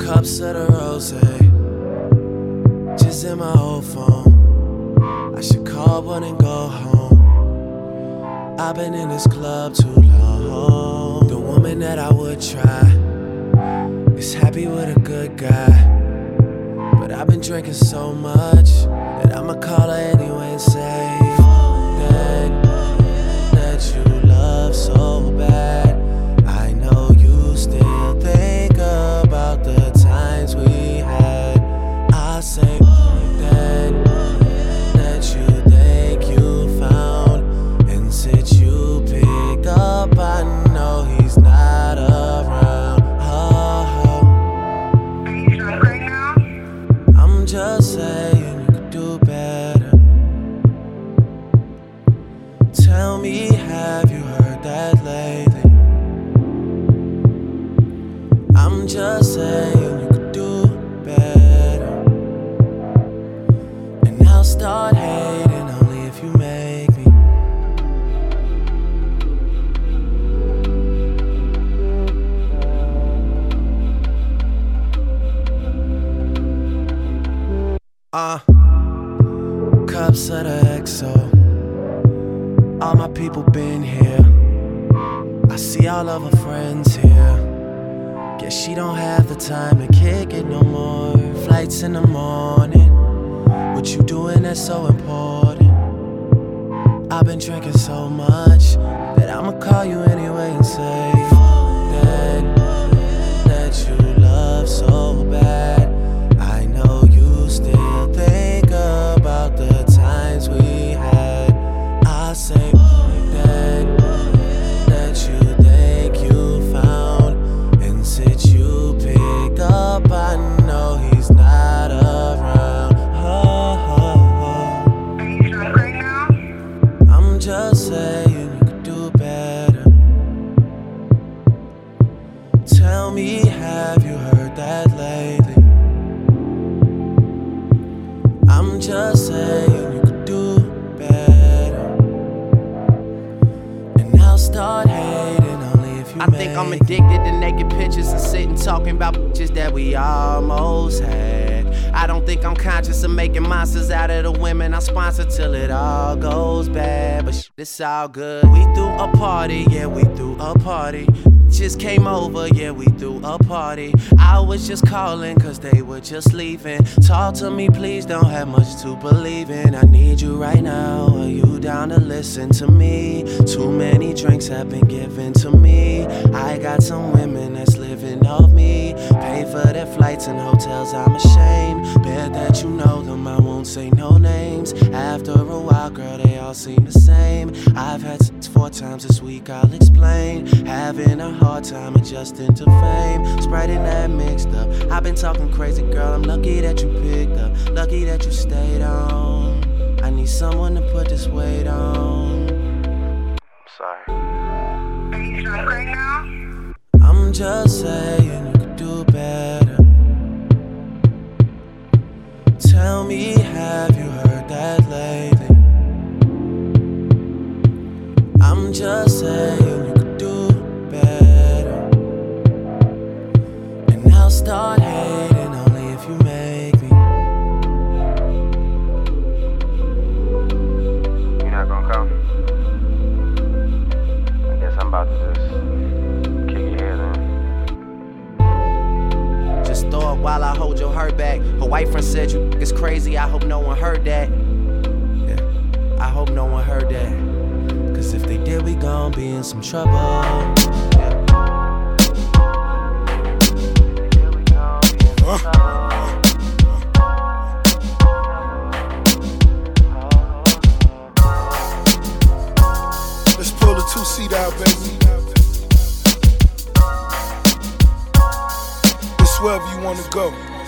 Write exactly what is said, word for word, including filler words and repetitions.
Cups of the rosé, just in my old phone. I should call one and go home. I've been in this club too long. The woman that I would try is happy with a good guy, but I've been drinking so much that I'ma call her anyway and say that, that you love so bad. I know you still think about the times we had. I say that, that you think you found, and since you picked up, I know he's not around. Oh, Are you drunk right now? I'm just saying you could do better. Tell me, have you heard that lately? I'm just saying you could do better, and I'll start hating only if you make me. Uh, cups of the X O. All my people been here. I see all of her friends here. Guess she don't have the time to kick it no more. Flights in the morning. What you doing that's so important? I've been drinking so much that I'ma call you anyway and say that, that you love so bad. I know you still think about the times we had. I say that, that you think you found, and since you picked up, I know he's not around. Oh, oh, oh. Are you drunk right now? I'm just saying you could do better. Tell me, have you heard that lately? I'm just saying you could do better, and I'll start hating only if you I make think I'm addicted to naked pictures and sitting talking about bitches that we almost had. I don't think I'm conscious of making monsters out of the women I sponsor till it all goes bad. But shit, it's all good. We threw a party, yeah, we threw a party. Just came over, yeah, we threw a party. I was just calling cause they were just leaving. Talk to me, please, don't have much to believe in. I need you right now, are you down to listen to me? Too many drinks have been given to me. I got some women that's living off me. Pay for their flights and hotels, I'm ashamed. Bet that you know them, I won't say no names. After a while, girl, they all seem the same. I've had sex four times this week, I'll explain. Having a hard time adjusting to fame. Sprite and that mixed up. I've been talking crazy, girl, I'm lucky that you picked up. Lucky that you stayed on. I need someone to put this weight on. I'm sorry. Are you drunk right now? I'm just saying you could do better. Tell me, have you heard that lately? I'm just saying you could do better, and I'll start hating only if you make me. You're not gonna come? I guess I'm about to just kick your head in. Just throw it while I hold your hurt back. Her white friend said you is crazy, I hope no one heard that. Yeah, I hope no one heard that. Cause if they did, we gon' be in some trouble. Yeah. Let's pull the two-seat out, baby. It's wherever you wanna go.